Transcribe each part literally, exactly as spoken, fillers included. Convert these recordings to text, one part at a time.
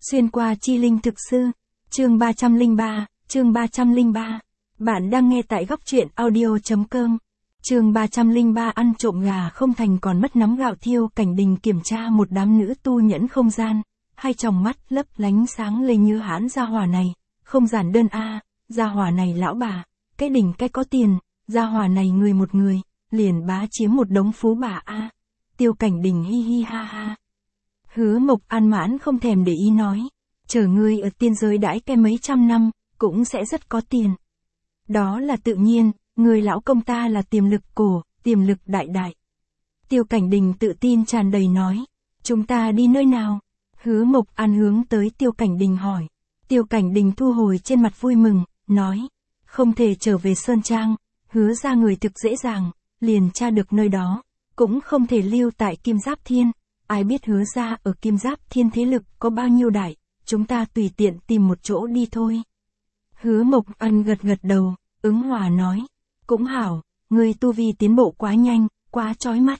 Xuyên qua chi linh thực sư, chương ba trăm lẻ ba, chương ba trăm lẻ ba. Bạn đang nghe tại góc truyện audio.com. Chương ba trăm lẻ ba ăn trộm gà không thành còn mất nắm gạo thiêu. Cảnh Đình kiểm tra một đám nữ tu nhẫn không gian, hai tròng mắt lấp lánh sáng lên như hãn gia hỏa này, không giản đơn a, à, gia hỏa này lão bà, cái đỉnh cái có tiền, gia hỏa này người một người, liền bá chiếm một đống phú bà a. À. Tiêu Cảnh Đình hi hi ha ha. Hứa Mộc An mãn không thèm để ý nói, chờ ngươi ở tiên giới đãi cái mấy trăm năm, cũng sẽ rất có tiền. Đó là tự nhiên, người lão công ta là tiềm lực cổ, tiềm lực đại đại. Tiêu Cảnh Đình tự tin tràn đầy nói, chúng ta đi nơi nào? Hứa Mộc An hướng tới Tiêu Cảnh Đình hỏi. Tiêu Cảnh Đình thu hồi trên mặt vui mừng, nói, không thể trở về Sơn Trang, hứa ra người thực dễ dàng, liền tra được nơi đó, cũng không thể lưu tại Kim Giáp Thiên. Ai biết hứa ra ở Kim Giáp Thiên thế lực có bao nhiêu đại, chúng ta tùy tiện tìm một chỗ đi thôi. Hứa Mộc An gật gật đầu, ứng hòa nói, cũng hảo, người tu vi tiến bộ quá nhanh, quá chói mắt.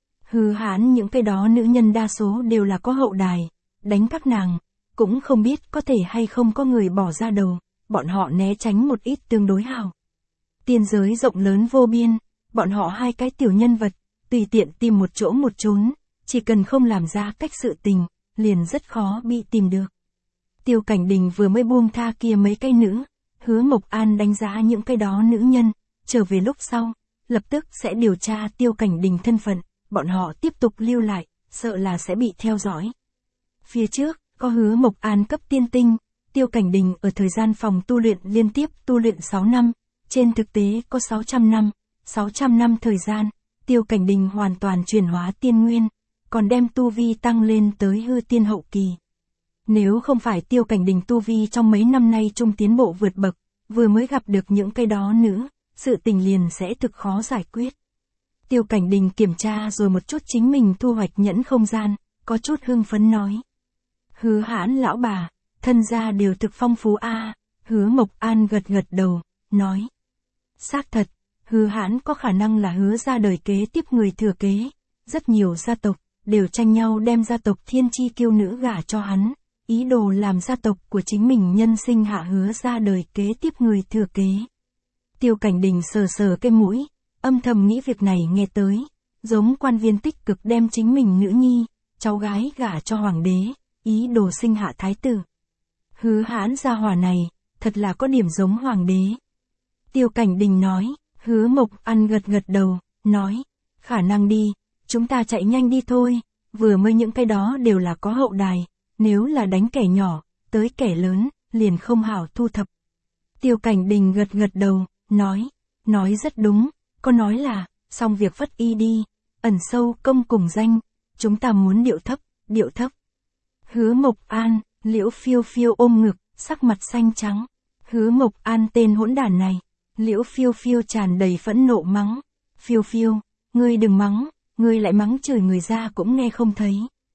Hư hãn những cái đó nữ nhân đa số đều là có hậu đài, đánh các nàng, cũng không biết có thể hay không có người bỏ ra đầu, bọn họ né tránh một ít tương đối hảo. Tiên giới rộng lớn vô biên, bọn họ hai cái tiểu nhân vật, tùy tiện tìm một chỗ một chốn, chỉ cần không làm ra cách sự tình, liền rất khó bị tìm được. Tiêu Cảnh Đình vừa mới buông tha kia mấy cái nữ, Hứa Mộc An đánh giá những cái đó nữ nhân, trở về lúc sau, lập tức sẽ điều tra Tiêu Cảnh Đình thân phận, bọn họ tiếp tục lưu lại, sợ là sẽ bị theo dõi. Phía trước, có Hứa Mộc An cấp tiên tinh, Tiêu Cảnh Đình ở thời gian phòng tu luyện liên tiếp tu luyện sáu năm, trên thực tế có sáu trăm năm, sáu trăm năm thời gian, Tiêu Cảnh Đình hoàn toàn chuyển hóa tiên nguyên, còn đem tu vi tăng lên tới hư tiên hậu kỳ. Nếu không phải Tiêu Cảnh Đình tu vi trong mấy năm nay trung tiến bộ vượt bậc, vừa mới gặp được những cái đó nữ, sự tình liền sẽ thực khó giải quyết. Tiêu Cảnh Đình kiểm tra rồi một chút chính mình thu hoạch nhẫn không gian, có chút hưng phấn nói. Hứa hãn lão bà, thân gia đều thực phong phú a. À. Hứa Mộc An gật gật đầu, nói. Xác thật, hứa hãn có khả năng là hứa ra đời kế tiếp người thừa kế. Rất nhiều gia tộc, đều tranh nhau đem gia tộc thiên chi kiêu nữ gả cho hắn, ý đồ làm gia tộc của chính mình nhân sinh hạ hứa ra đời kế tiếp người thừa kế. Tiêu Cảnh Đình sờ sờ cái mũi, âm thầm nghĩ việc này nghe tới, giống quan viên tích cực đem chính mình nữ nhi, cháu gái gả cho hoàng đế, ý đồ sinh hạ thái tử. Hứa hãn gia hỏa này, thật là có điểm giống hoàng đế. Tiêu Cảnh Đình nói, Hứa Mộc An gật gật đầu, nói, khả năng đi, chúng ta chạy nhanh đi thôi, vừa mới những cái đó đều là có hậu đài, nếu là đánh kẻ nhỏ, tới kẻ lớn, liền không hảo thu thập. Tiêu Cảnh Đình gật gật đầu, nói, nói rất đúng, có nói là, xong việc phất y đi, ẩn sâu công cùng danh, chúng ta muốn điệu thấp, điệu thấp. Hứa Mộc An, Liễu Phiêu Phiêu ôm ngực, sắc mặt xanh trắng. Hứa Mộc An tên hỗn đản này, Liễu Phiêu Phiêu tràn đầy phẫn nộ mắng. Phiêu Phiêu, ngươi đừng mắng, ngươi lại mắng chửi người ra cũng nghe không thấy.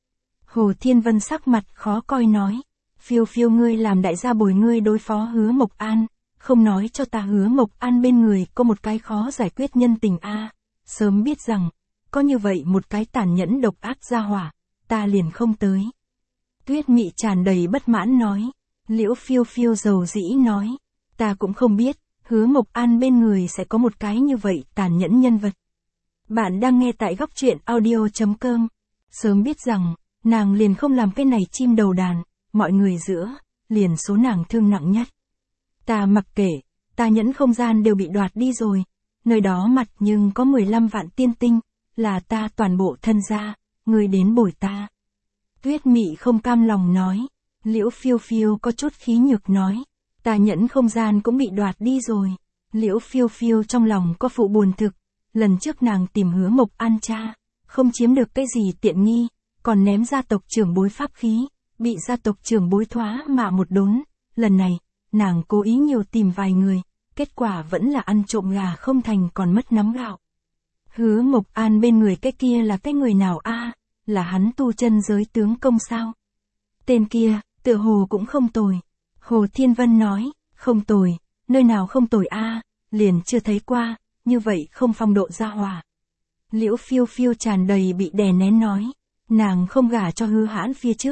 Hồ Thiên Vân sắc mặt khó coi nói, Phiêu Phiêu ngươi làm đại gia bồi ngươi đối phó Hứa Mộc An, không nói cho ta Hứa Mộc An bên người có một cái khó giải quyết nhân tình a. À, sớm biết rằng, có như vậy một cái tàn nhẫn độc ác gia hỏa, ta liền không tới. Tuyết Mị tràn đầy bất mãn nói, Liễu Phiêu Phiêu dầu dĩ nói, ta cũng không biết, Hứa Mộc An bên người sẽ có một cái như vậy tàn nhẫn nhân vật. Bạn đang nghe tại góc truyện audio.com, sớm biết rằng, nàng liền không làm cái này chim đầu đàn, mọi người giữa, liền số nàng thương nặng nhất. Ta mặc kệ, ta nhẫn không gian đều bị đoạt đi rồi, nơi đó mặt nhưng có mười lăm vạn tiên tinh, là ta toàn bộ thân gia, ngươi đến bồi ta. Tuyết Mị không cam lòng nói, Liễu Phiêu Phiêu có chút khí nhược nói, ta nhẫn không gian cũng bị đoạt đi rồi. Liễu Phiêu Phiêu trong lòng có phụ buồn thực, lần trước nàng tìm Hứa Mộc An cha, không chiếm được cái gì tiện nghi, còn ném gia tộc trưởng bối pháp khí, bị gia tộc trưởng bối thoá mạ một đốn, lần này, nàng cố ý nhiều tìm vài người, kết quả vẫn là ăn trộm gà không thành còn mất nắm gạo. Hứa Mộc An bên người cái kia là cái người nào a? À, là hắn tu chân giới tướng công sao? Tên kia, tựa hồ cũng không tồi. Hồ Thiên Vân nói, không tồi, nơi nào không tồi a, à, liền chưa thấy qua, như vậy không phong độ gia hỏa. Liễu Phiêu Phiêu tràn đầy bị đè nén nói, nàng không gả cho Hứa hãn phía trước,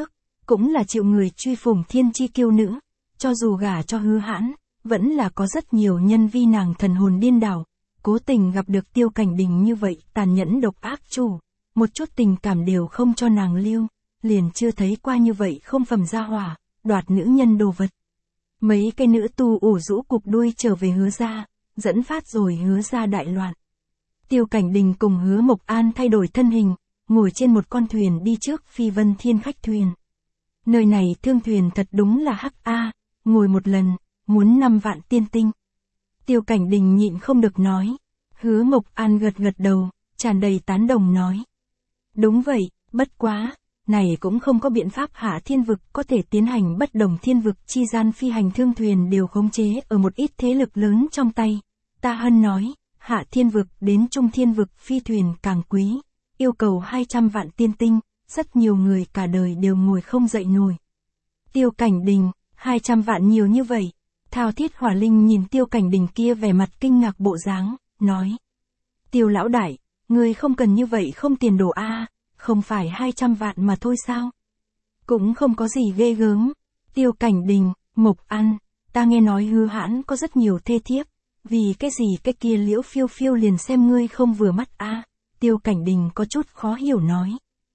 cũng là chịu người truy phủng thiên chi kiêu nữ, cho dù gả cho Hứa Hãn, vẫn là có rất nhiều nhân vi nàng thần hồn điên đảo, cố tình gặp được Tiêu Cảnh Đình như vậy tàn nhẫn độc ác chủ, một chút tình cảm đều không cho nàng lưu, liền chưa thấy qua như vậy không phẩm gia hỏa, đoạt nữ nhân đồ vật. Mấy cái nữ tu ủ rũ cục đuôi trở về Hứa gia, dẫn phát rồi Hứa gia đại loạn. Tiêu Cảnh Đình cùng Hứa Mộc An thay đổi thân hình, ngồi trên một con thuyền đi trước Phi Vân Thiên khách thuyền. Nơi này thương thuyền thật đúng là hắc a, ngồi một lần, muốn năm vạn tiên tinh. Tiêu Cảnh Đình nhịn không được nói. Hứa Mộc An gật gật đầu, tràn đầy tán đồng nói. Đúng vậy, bất quá, này cũng không có biện pháp Hạ Thiên Vực có thể tiến hành bất đồng thiên vực chi gian phi hành thương thuyền đều khống chế ở một ít thế lực lớn trong tay. Ta Hân nói, Hạ Thiên Vực đến Trung Thiên Vực phi thuyền càng quý, yêu cầu hai trăm vạn tiên tinh, rất nhiều người cả đời đều ngồi không dậy nổi. Tiêu Cảnh Đình, hai trăm vạn nhiều như vậy. Thao Thiết Hỏa Linh nhìn Tiêu Cảnh Đình kia vẻ mặt kinh ngạc bộ dáng, nói. Tiêu lão đại, người không cần như vậy không tiền đồ a, không phải hai trăm vạn mà thôi sao? Cũng không có gì ghê gớm. Tiêu Cảnh Đình, Mộc An, ta nghe nói Hứa Hãn có rất nhiều thê thiếp, vì cái gì cái kia Liễu Phiêu Phiêu liền xem ngươi không vừa mắt a. Tiêu Cảnh Đình có chút khó hiểu nói.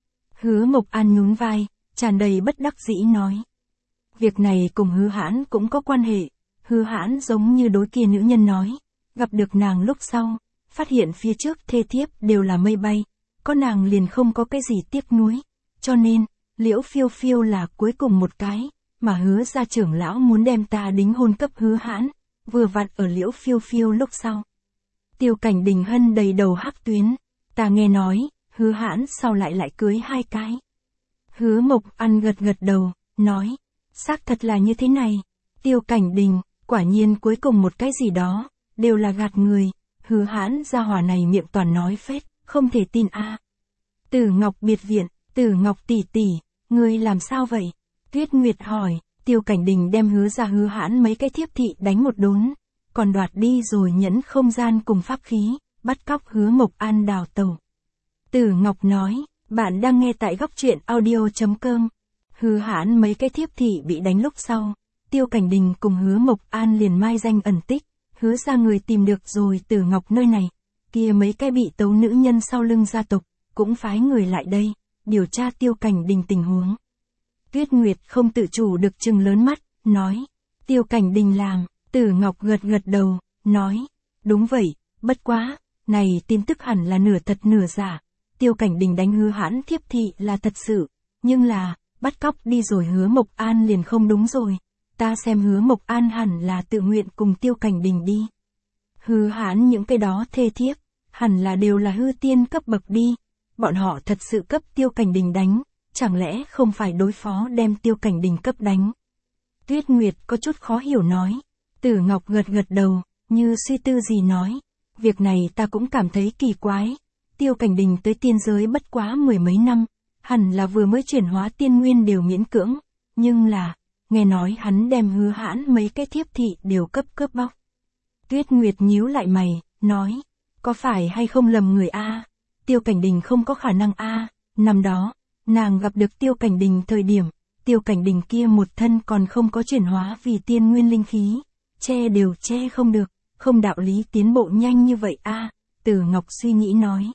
Hứa Mộc An nhún vai, tràn đầy bất đắc dĩ nói. Việc này cùng Hứa Hãn cũng có quan hệ. Hứa Hãn giống như đối kia nữ nhân nói, gặp được nàng lúc sau, phát hiện phía trước thê thiếp đều là mây bay, có nàng liền không có cái gì tiếc nuối, cho nên, Liễu Phiêu Phiêu là cuối cùng một cái, mà Hứa gia trưởng lão muốn đem ta đính hôn cấp Hứa Hãn, vừa vặn ở Liễu Phiêu Phiêu lúc sau. Tiêu Cảnh Đình hân đầy đầu hắc tuyến, ta nghe nói, Hứa Hãn sau lại lại cưới hai cái. Hứa Mộc An gật gật đầu, nói, xác thật là như thế này. Tiêu Cảnh Đình, quả nhiên cuối cùng một cái gì đó, đều là gạt người. Hứa Hãn gia hỏa này miệng toàn nói phết, không thể tin a. Tử Ngọc biệt viện, Tử Ngọc tỷ tỷ, ngươi làm sao vậy? Tuyết Nguyệt hỏi. Tiêu Cảnh Đình đem Hứa ra Hứa Hãn mấy cái thiếp thị đánh một đốn, còn đoạt đi rồi nhẫn không gian cùng pháp khí, bắt cóc Hứa Mộc An đào tẩu. Tử Ngọc nói, bạn đang nghe tại góc truyện audio chấm com. Hứa Hãn mấy cái thiếp thị bị đánh lúc sau, Tiêu Cảnh Đình cùng Hứa Mộc An liền mai danh ẩn tích, Hứa ra người tìm được rồi Tử Ngọc nơi này, kia mấy cái bị tấu nữ nhân sau lưng gia tộc, cũng phái người lại đây, điều tra Tiêu Cảnh Đình tình huống. Tuyết Nguyệt không tự chủ được trừng lớn mắt, nói, Tiêu Cảnh Đình làm. Tử Ngọc gật gật đầu, nói, đúng vậy, bất quá, này tin tức hẳn là nửa thật nửa giả. Tiêu Cảnh Đình đánh Hứa Hãn thiếp thị là thật sự, nhưng là, bắt cóc đi rồi Hứa Mộc An liền không đúng rồi. Ta xem Hứa Mộc An hẳn là tự nguyện cùng Tiêu Cảnh Đình đi. Hứa Hãn những cái đó thê thiếp, hẳn là đều là hư tiên cấp bậc đi. Bọn họ thật sự cấp Tiêu Cảnh Đình đánh, chẳng lẽ không phải đối phó đem Tiêu Cảnh Đình cấp đánh. Tuyết Nguyệt có chút khó hiểu nói. Tử Ngọc gật gật đầu, như suy tư gì nói. Việc này ta cũng cảm thấy kỳ quái. Tiêu Cảnh Đình tới tiên giới bất quá mười mấy năm, hẳn là vừa mới chuyển hóa tiên nguyên đều miễn cưỡng. Nhưng là, nghe nói hắn đem Hứa Hãn mấy cái thiếp thị đều cấp cướp bóc. Tuyết Nguyệt nhíu lại mày, nói, có phải hay không lầm người a? Tiêu Cảnh Đình không có khả năng a. Năm đó, nàng gặp được Tiêu Cảnh Đình thời điểm, Tiêu Cảnh Đình kia một thân còn không có chuyển hóa vì tiên nguyên linh khí, che đều che không được, không đạo lý tiến bộ nhanh như vậy a. Tử Ngọc suy nghĩ nói.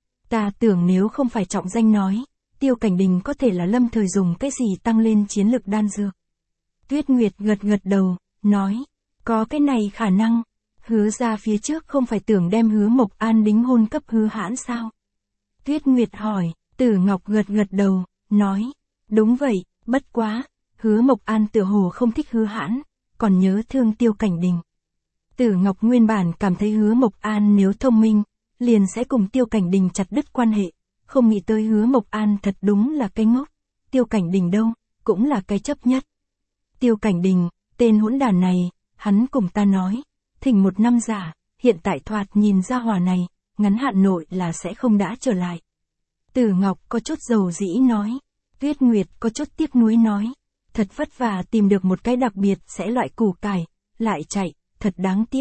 Ta tưởng nếu không phải trọng danh nói, Tiêu Cảnh Đình có thể là lâm thời dùng cái gì tăng lên chiến lực đan dược. Tuyết Nguyệt gật gật đầu, nói, có cái này khả năng. Hứa ra phía trước không phải tưởng đem Hứa Mộc An đính hôn cấp Hứa Hãn sao? Tuyết Nguyệt hỏi. Tử Ngọc gật gật đầu, nói, đúng vậy, bất quá, Hứa Mộc An tựa hồ không thích Hứa Hãn, còn nhớ thương Tiêu Cảnh Đình. Tử Ngọc nguyên bản cảm thấy Hứa Mộc An nếu thông minh, liền sẽ cùng Tiêu Cảnh Đình chặt đứt quan hệ, không nghĩ tới Hứa Mộc An thật đúng là cái ngốc, Tiêu Cảnh Đình đâu, cũng là cái chấp nhất. Tiêu Cảnh Đình, tên hỗn đàn này, hắn cùng ta nói, thỉnh một năm giả, hiện tại thoạt nhìn ra hòa này, ngắn hạn nội là sẽ không đã trở lại. Tử Ngọc có chút dầu dĩ nói. Tuyết Nguyệt có chút tiếc nuối nói. Thật vất vả tìm được một cái đặc biệt sẽ loại củ cải, lại chạy, thật đáng tiếc.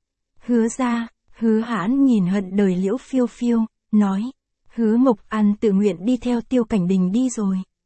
Hứa ra, Hứa Hãn nhìn hận đời Liễu Phiêu Phiêu, nói. Hứa Mộc An tự nguyện đi theo Tiêu Cảnh Đình đi rồi.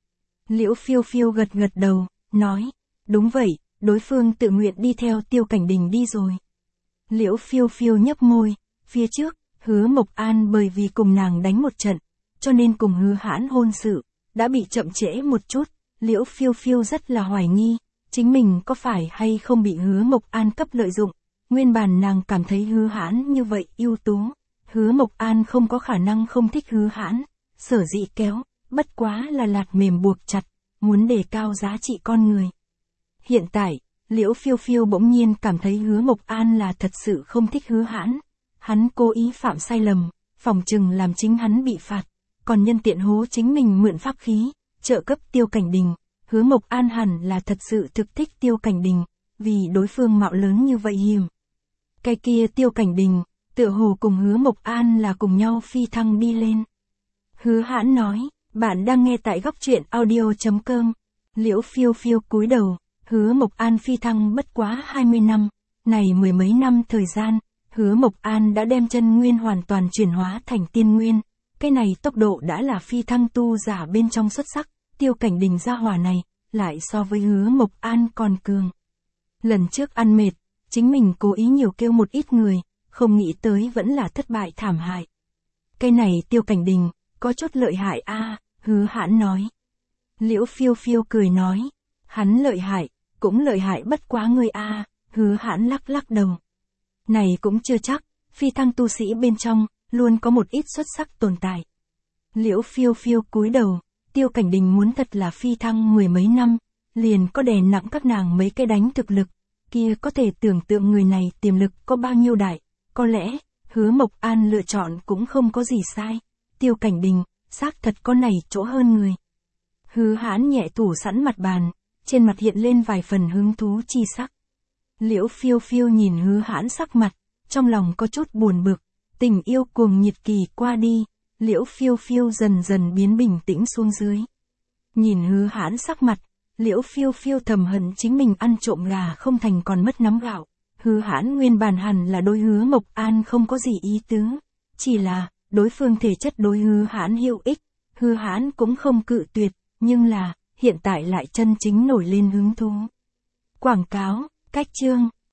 Liễu Phiêu Phiêu gật gật đầu, nói, đúng vậy, đối phương tự nguyện đi theo Tiêu Cảnh Đình đi rồi. Liễu Phiêu Phiêu nhấp môi, phía trước, Hứa Mộc An bởi vì cùng nàng đánh một trận, cho nên cùng Hứa Hãn hôn sự, đã bị chậm trễ một chút, Liễu Phiêu Phiêu rất là hoài nghi, chính mình có phải hay không bị Hứa Mộc An cấp lợi dụng, nguyên bản nàng cảm thấy Hứa Hãn như vậy ưu tú, Hứa Mộc An không có khả năng không thích Hứa Hãn, sở dĩ kéo, bất quá là lạt mềm buộc chặt, muốn đề cao giá trị con người. Hiện tại, Liễu Phiêu Phiêu bỗng nhiên cảm thấy Hứa Mộc An là thật sự không thích Hứa Hãn, hắn cố ý phạm sai lầm, phòng trừng làm chính hắn bị phạt, còn nhân tiện hố chính mình mượn pháp khí, trợ cấp Tiêu Cảnh Đình, Hứa Mộc An hẳn là thật sự thực thích Tiêu Cảnh Đình, vì đối phương mạo lớn như vậy hiểm. Cái kia Tiêu Cảnh Đình, tựa hồ cùng Hứa Mộc An là cùng nhau phi thăng đi lên. Hứa Hãn nói, bạn đang nghe tại góc truyện audio chấm com. Liễu Phiêu Phiêu cúi đầu, Hứa Mộc An phi thăng bất quá hai mươi năm, này mười mấy năm thời gian, Hứa Mộc An đã đem chân nguyên hoàn toàn chuyển hóa thành tiên nguyên, cái này tốc độ đã là phi thăng tu giả bên trong xuất sắc, Tiêu Cảnh Đình gia hỏa này, lại so với Hứa Mộc An còn cường. Lần trước ăn mệt, chính mình cố ý nhiều kêu một ít người, không nghĩ tới vẫn là thất bại thảm hại. Cái này Tiêu Cảnh Đình, có chút lợi hại a, Hứa Hãn nói. Liễu Phiêu Phiêu cười nói, hắn lợi hại, cũng lợi hại bất quá người a, Hứa Hãn lắc lắc đầu. Này cũng chưa chắc, phi thăng tu sĩ bên trong, luôn có một ít xuất sắc tồn tại. Liễu Phiêu Phiêu cúi đầu, Tiêu Cảnh Đình muốn thật là phi thăng mười mấy năm, liền có đè nặng các nàng mấy cái đánh thực lực, kia có thể tưởng tượng người này tiềm lực có bao nhiêu đại, có lẽ, Hứa Mộc An lựa chọn cũng không có gì sai, Tiêu Cảnh Đình, xác thật có này chỗ hơn người. Hứa Hãn nhẹ thủ sẵn mặt bàn, trên mặt hiện lên vài phần hứng thú chi sắc. Liễu Phiêu Phiêu nhìn Hứa Hãn sắc mặt, trong lòng có chút buồn bực, tình yêu cuồng nhiệt kỳ qua đi, Liễu Phiêu Phiêu dần dần biến bình tĩnh xuống dưới. Nhìn Hứa Hãn sắc mặt, Liễu Phiêu Phiêu thầm hận chính mình ăn trộm gà không thành còn mất nắm gạo. Hứa Hãn nguyên bản hẳn là đối Hứa Mộc An không có gì ý tứ, chỉ là, đối phương thể chất đối Hứa Hãn hữu ích, Hứa Hãn cũng không cự tuyệt, nhưng là, hiện tại lại chân chính nổi lên hứng thú. Quảng cáo, cách chương.